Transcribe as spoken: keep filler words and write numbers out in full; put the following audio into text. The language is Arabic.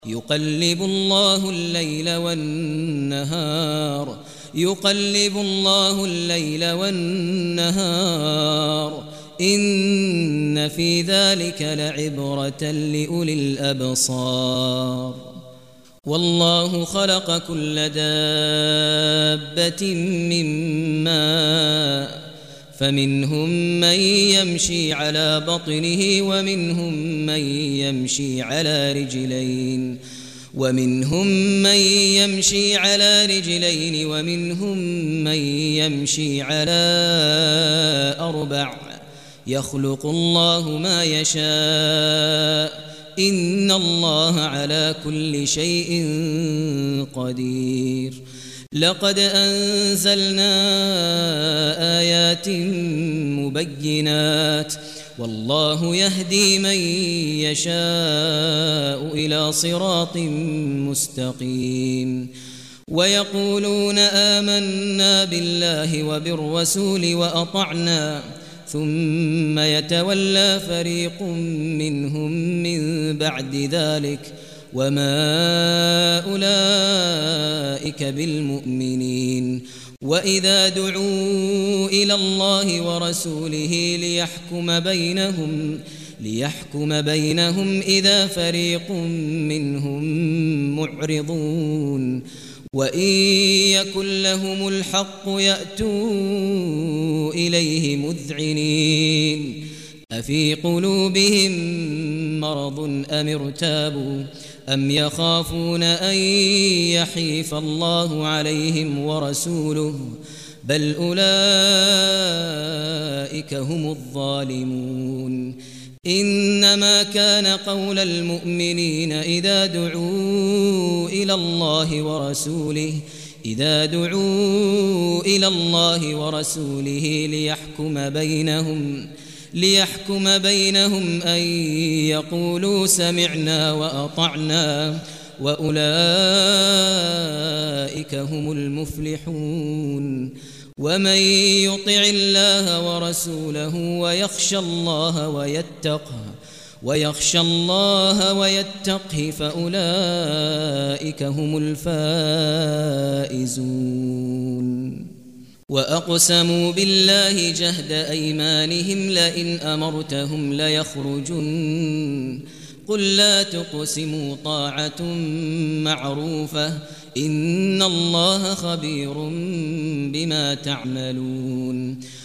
يقلب الله الليل والنهار يقلب الله الليل والنهار إن في ذلك لعبرة لأولي الأبصار. والله خلق كل دابة من ماء فمنهم من يمشي على بطنه ومنهم من يمشي على رجلين ومنهم من يمشي على رجلين ومنهم من يمشي على أربع يخلق الله ما يشاء إن الله على كل شيء قدير. لقد أنزلنا آيات مبينات والله يهدي من يشاء إلى صراط مستقيم. ويقولون آمنا بالله وبالرسول وأطعنا ثم يتولى فريق منهم من بعد ذلك وما أولئك بالمؤمنين. وإذا دعوا إلى الله ورسوله ليحكم بينهم ليحكم بينهم إذا فريق منهم معرضون وإن يكن لهم الحق يأتوا إليه مذعنين أفي قلوبهم مرض أم ارتابوا أم يخافون أن يحيف الله عليهم ورسوله بل أولئك هم الظالمون. إنما كان قول المؤمنين إذا دعوا إلى الله ورسوله إذا دعوا إلى الله ورسوله ليحكم بينهم ليحكم بينهم أن يقولوا سمعنا وأطعنا وأولئك هم المفلحون. ومن يطع الله ورسوله ويخشى الله ويتقه ويخشى الله ويتقه فأولئك هم الفائزون. وأقسموا بالله جهد أيمانهم لئن أمرتهم ليخرجن قل لا تقسموا طاعة معروفة إن الله خبير بما تعملون.